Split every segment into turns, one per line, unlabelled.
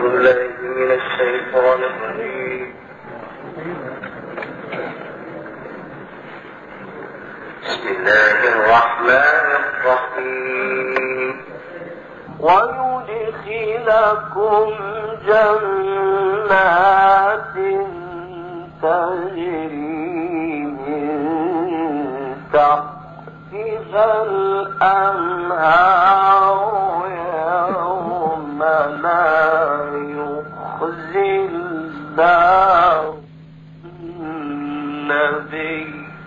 ويدخلكم جنات تجري من تحتها الأنهار يوم لا يخزي الله النبي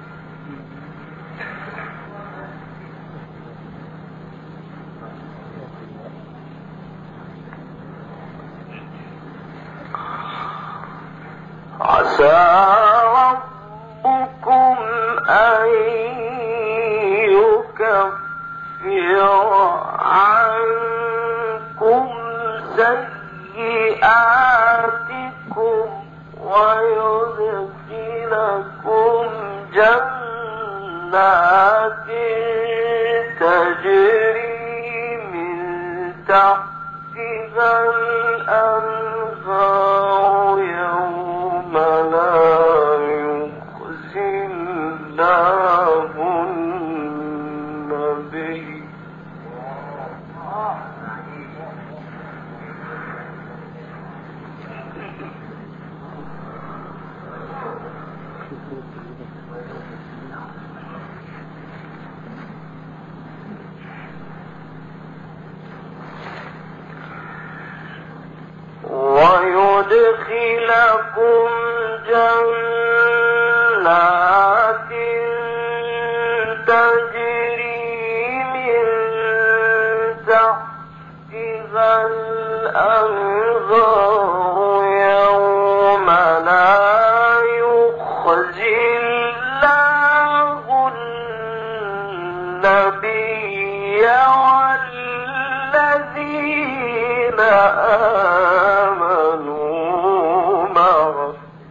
عسى ربكم أن يكفر عنكم سيئاتكم ويدخلكم جنات تجري من تحتها الأنهار يوم لا يخزي الله النبي ويدخلكم جنات تجري من تحتها الأنهار يوم لا يخزي الله النبي والذين آمنوا معه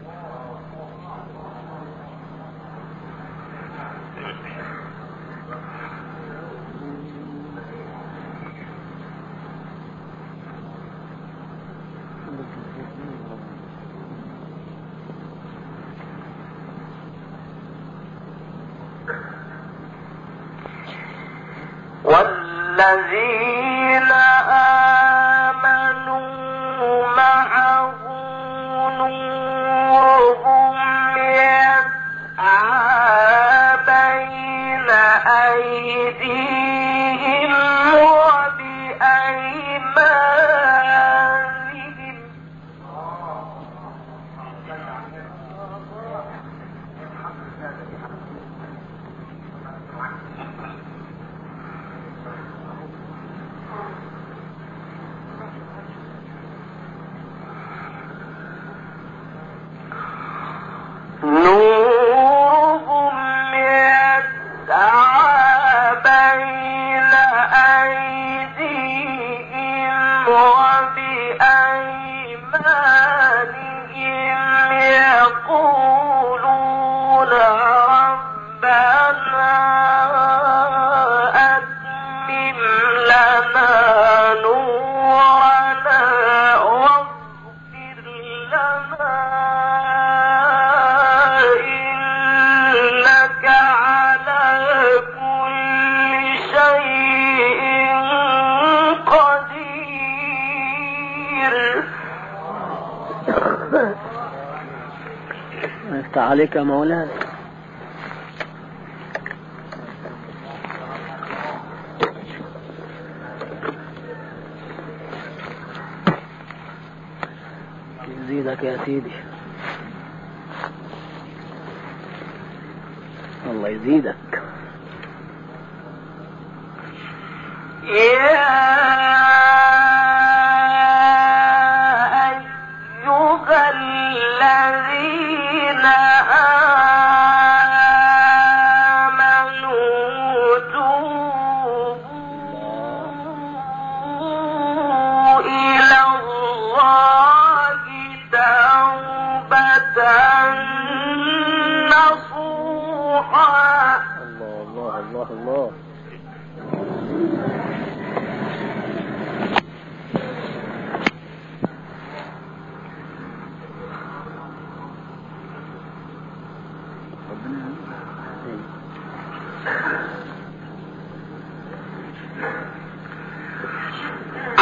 والذين آمنوا معه نورهم يسعى بين أيديهم وبأيمانهم نورهم يسعى بين أيديهم وبأيمانهم يقولون ربنا أتمم لنا نورنا واغفر لنا إنك على كل شيء قدير.
افتح عليك يا مولانا. يزيدك يا سيدي، الله يزيدك.
يا أيها الذين آمنوا توبوا إلى الله توبة نصوحا.
الله الله الله الله.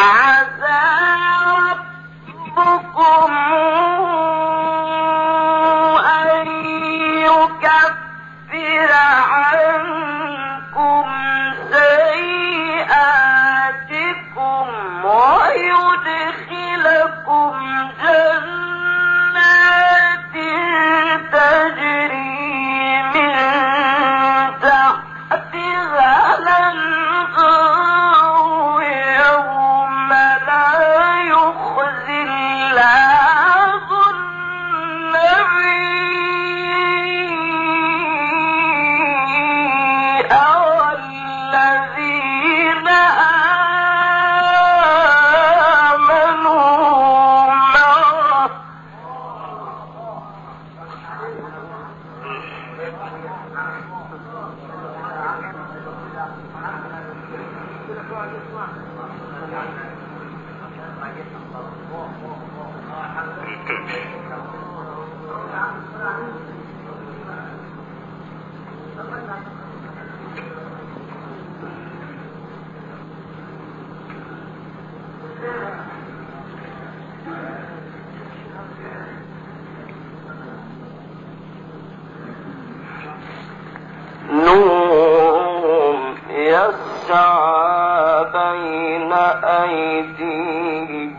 بين أيديهم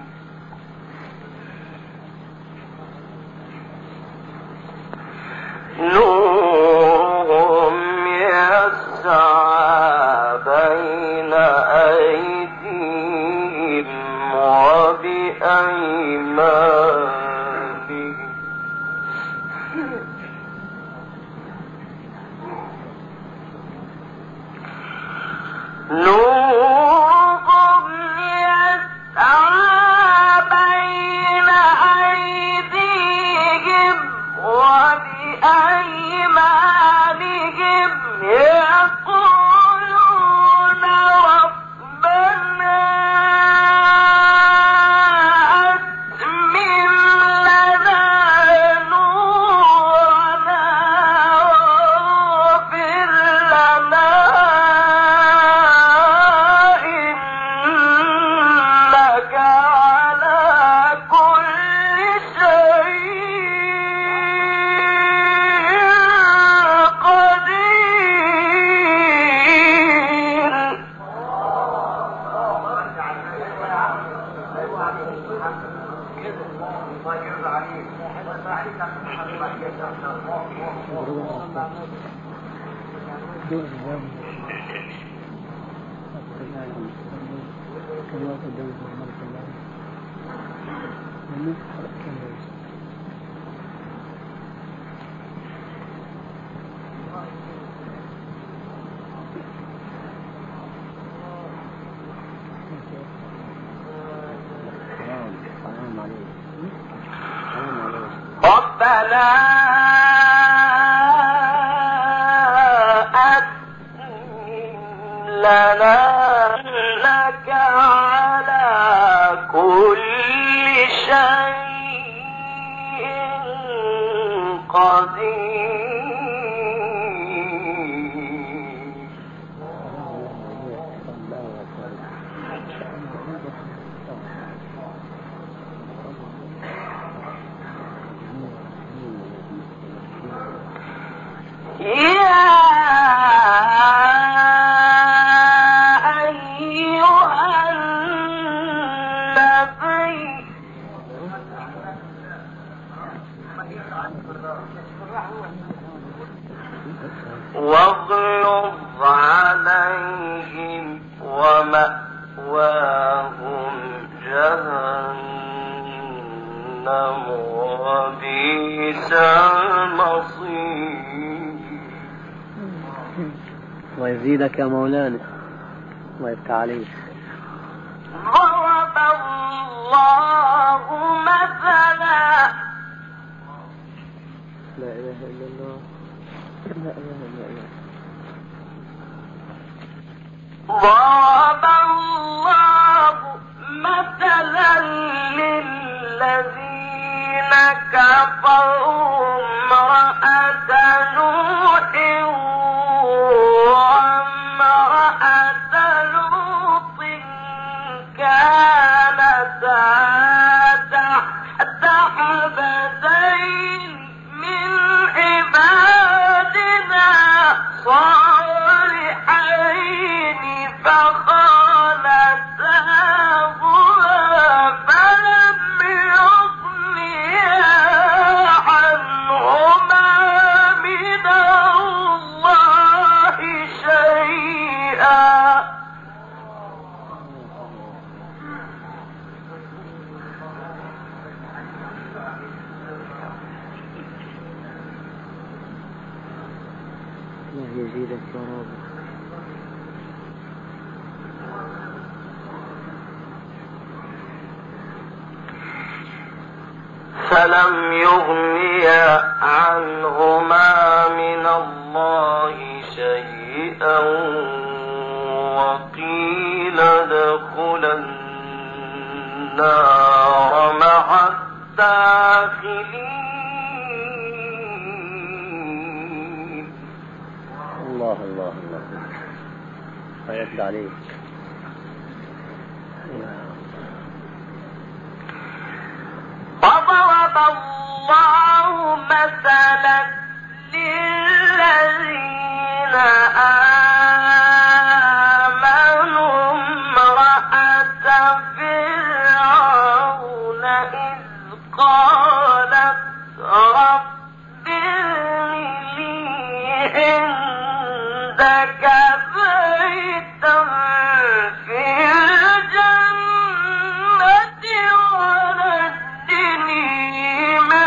نورهم يسعى بين أيديهم وبأيمانهم نورهم يسعى بين أيديهم وبأيمانهم يقولون ربنا أتمم لنا نورنا واغفر لنا إنك على كل شيء ربنا أتمم لنا إنك على كل شيء قدير يا أيها النبي واغلظ عليهم ومأواهم جهنم وبئس المصير.
ويزيدك يا مولانا ويبقى عليك.
ضرب الله مثلا
لا إله إلا الله لا إله إلا الله.
ضرب الله مثلا للذين كفروا امرأة نوح وامرأة لوط كانتا تحت عبدين من عبادنا صالحين فخانتاهما فلم يغنيا عنهما من الله شيئا.
يزيدك يا رب.
فلم يغنيا عنهما من الله شيئا وقيل ادخلا النار مع الداخلين.
الله الله الله فيرد عليك.
وضرب الله مثلا للذين آمنوا امرأة فرعون إذ قالت رب ابن لي عندك بيتا في الجنة ونجني من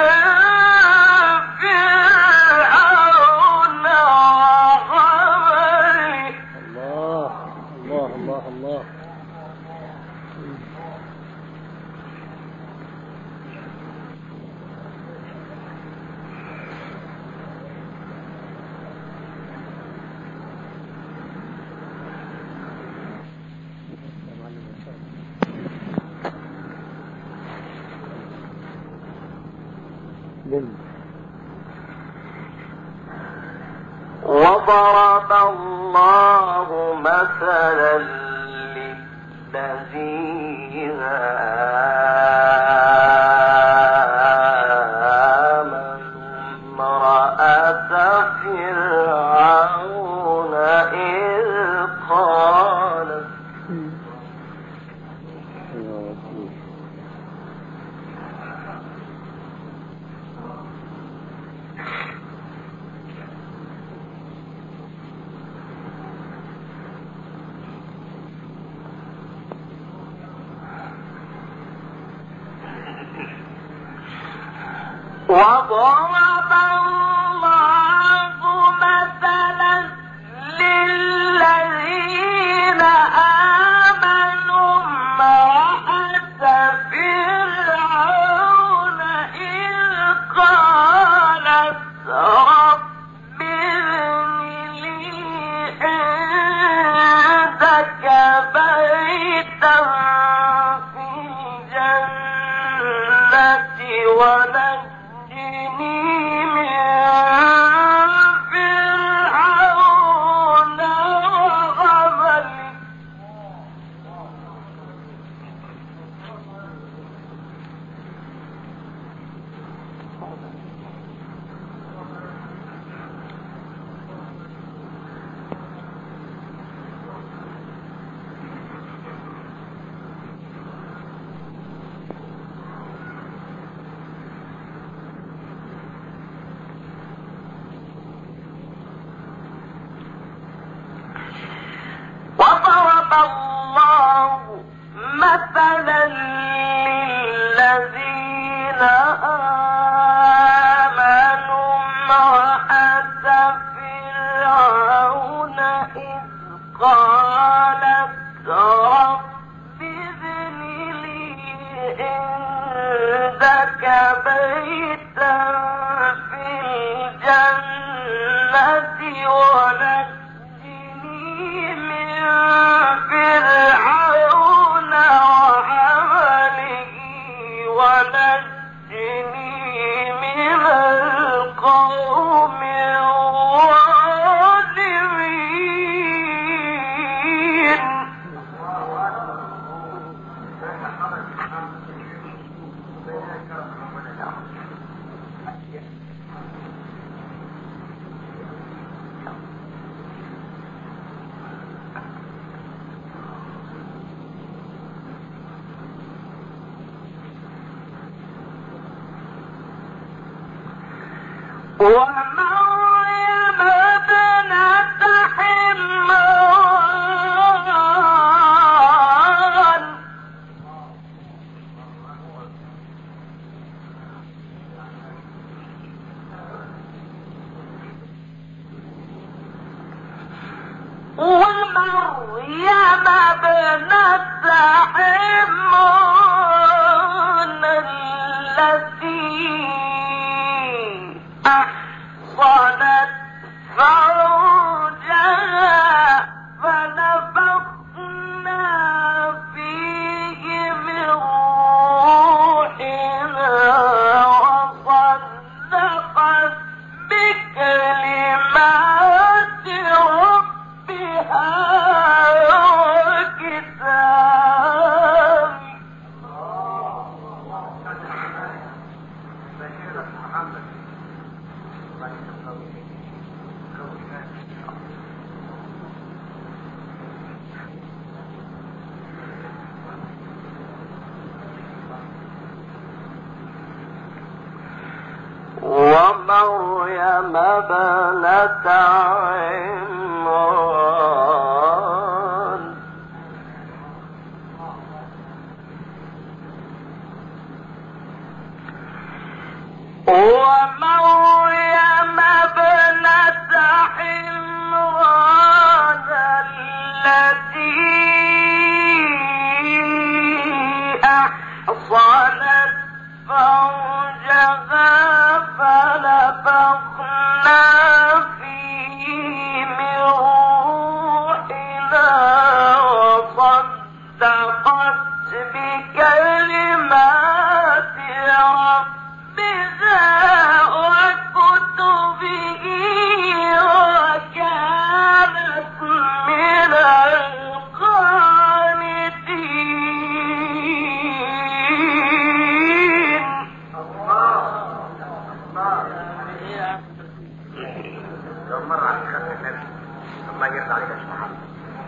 فرعون وعمله.
الله الله الله الله.
وضرب الله مثلا للذين آمنوا امرأة فرعون إذ قالت وضرب الله مثلا للذين آمنوا امرأة فرعون إذ قالت رب ابن لي عندك بيتا في الجنة ونجني من فرعون وعمله. وضرب الله مثلا للذين آمنوا امرأة فرعون إذ قالت رب ابن لي عندك بيتا في الجنة ونجني من فرعون وعمله ونجني من القوم الظالمين. ومريم ابنة عمران التي أحصنت فرجها فنفخنا فيه من روحنا وصدقت بكلمات ربها وكتابه. ومريم ابنة عمران ومريم ابنة عمران التي أحصنت فرجها فنفخنا فيه من روحنا وصدقت بكلمات ربها وكتبه وكانت من القانتين.
لو مر عليك خدت النبي الله يرضى عليك يا شيخ محمد.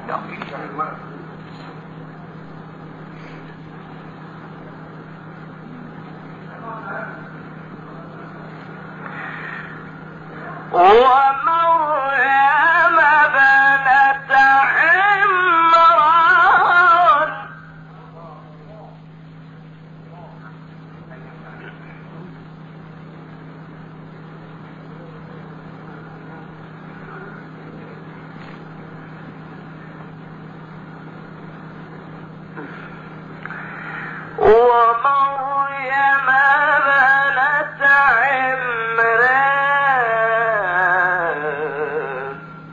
ومريم ابنة عمران ومريم ابنة عمران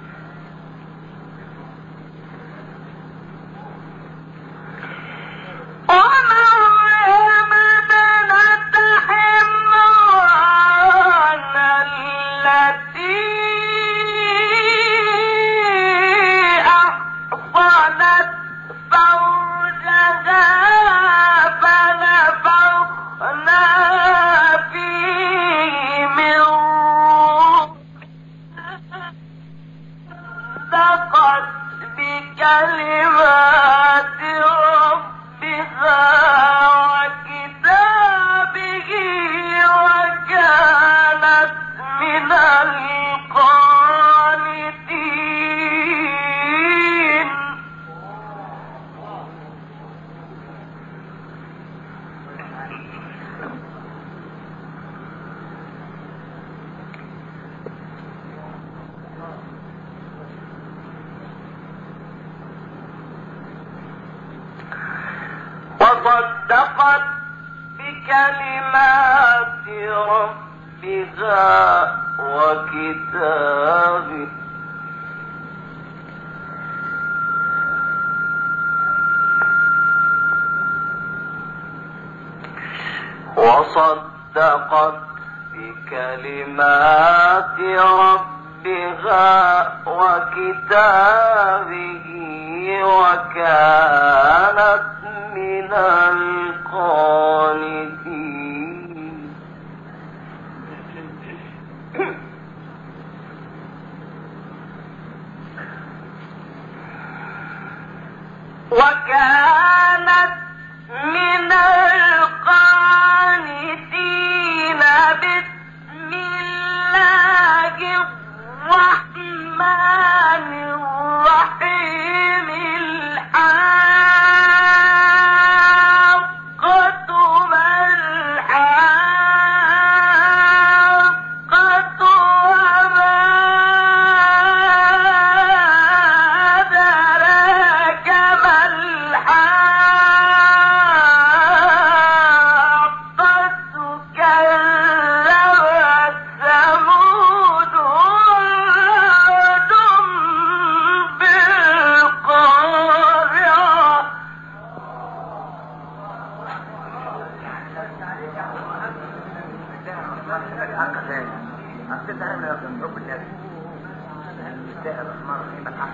ومريم ابنة عمران التي أحصنت فرجها فنفخنا فيه من روحنا صدقت بكلمات ربها وكتابه وكانت من القانتين. وصدقت بكلمات ربها وكتابه وصدقت بكلمات ربها وكتابه وكانت من القانتين. وكانت من القانتين. بسم الله
الحق ثاني أنت تعمل حب الناس تستاهل مرة يبقى الحق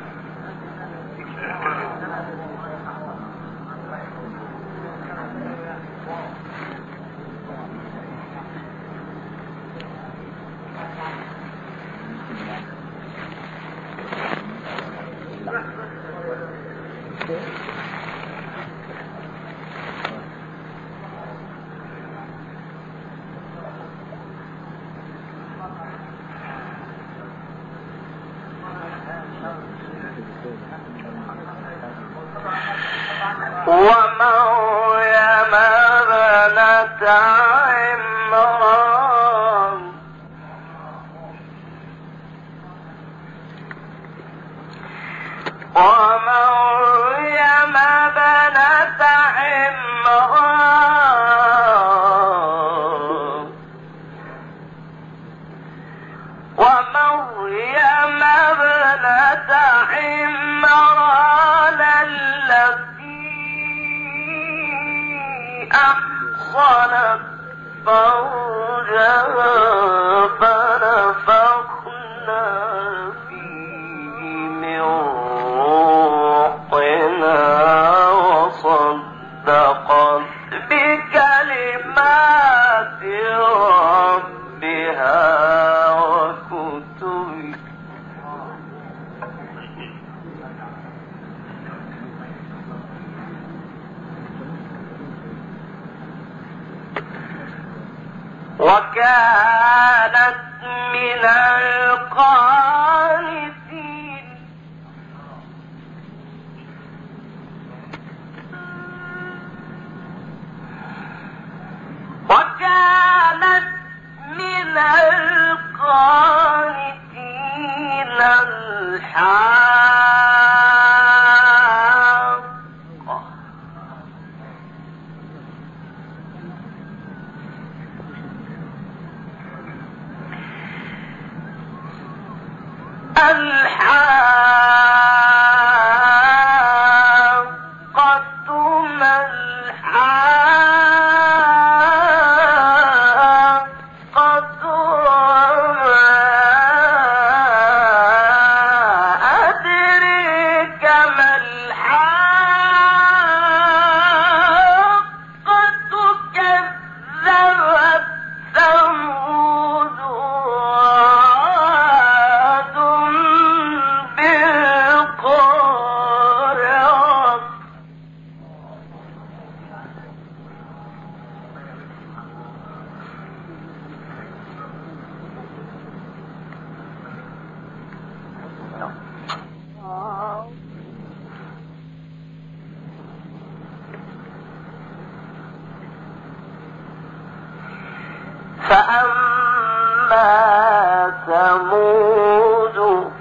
ومريم ابنة عمران ومريم ابنة عمران ومريم ابنة عمران التي أحصنت فرجها فنفخنا فيه من روحنا وصدقت بكلمات ربها وكتبه وكانت من القانتين وكانت من القانتين الحاقة ما الحاقة وما أدريك ما الحاقة كذبت ثمود وعاد بالقارعة فأما ثمود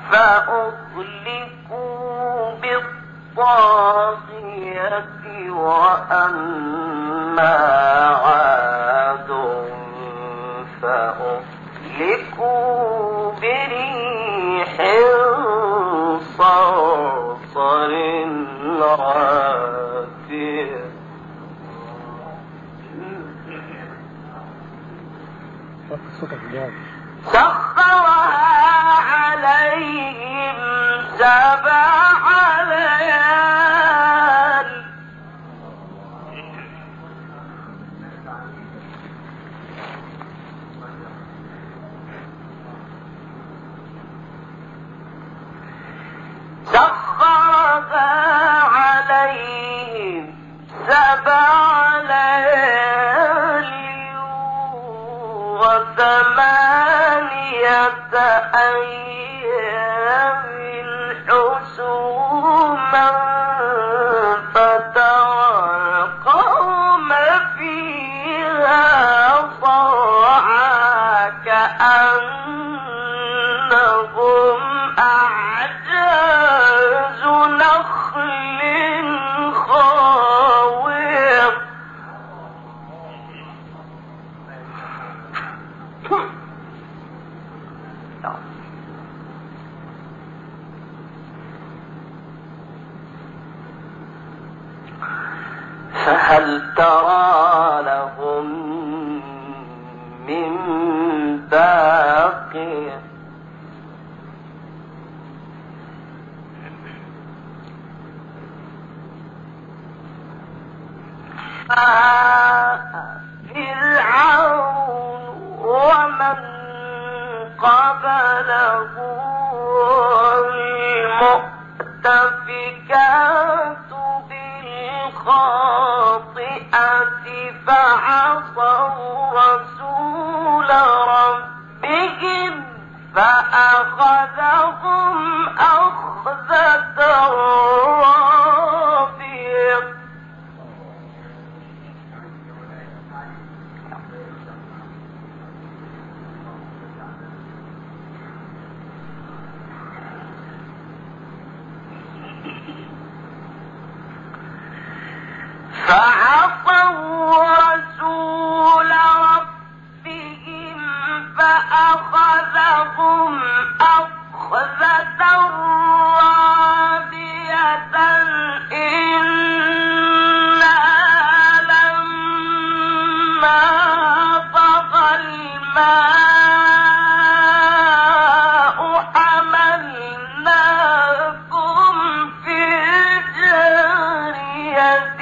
فأهلكوا بالطاغية وأما عاد فأهلكوا بريح صرصر عاتية سخرها عليهم 7 ليال سخرها عليهم 7 ليال و8 أيام حسوما فترى القوم فيها صرعى كأنهم أعجاز نخل خاوية فهل ترى لهم من باقية فانقلبوا إلى أهلهم ينظرون ثم أتبعهم سببا ثم أتبعهم سببا حتى إذا بلغ معه السعي وهو يحسبه أنجز نخل خاوية فهل ترى لهم من باقية فرعون ومن قبله المؤتفكات بالخاطئة فعصوا رسول ربهم فأخذهم أخذة رابية فعصوا رسول ربهم فأخذهم أخذة رابية إنا لما طغى الماء حملناكم في الجارية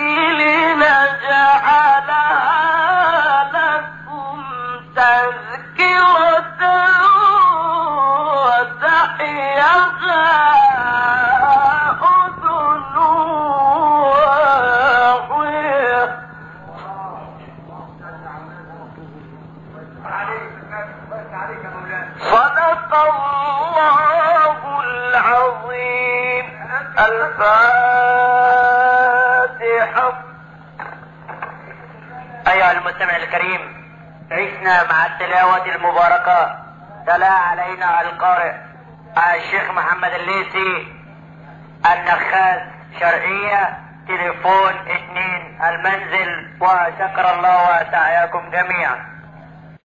لنجعلها لكم تذكرة وتعيها أذن واعية. صدق الله العظيم. الفاتحة.
أيها المستمع الكريم، عشنا مع التلاوة المباركة. تلا علينا القارئ الشيخ محمد الليثي، النخاس شرقية، تليفون 2 المنزل، وشكر الله سعيكم جميعا.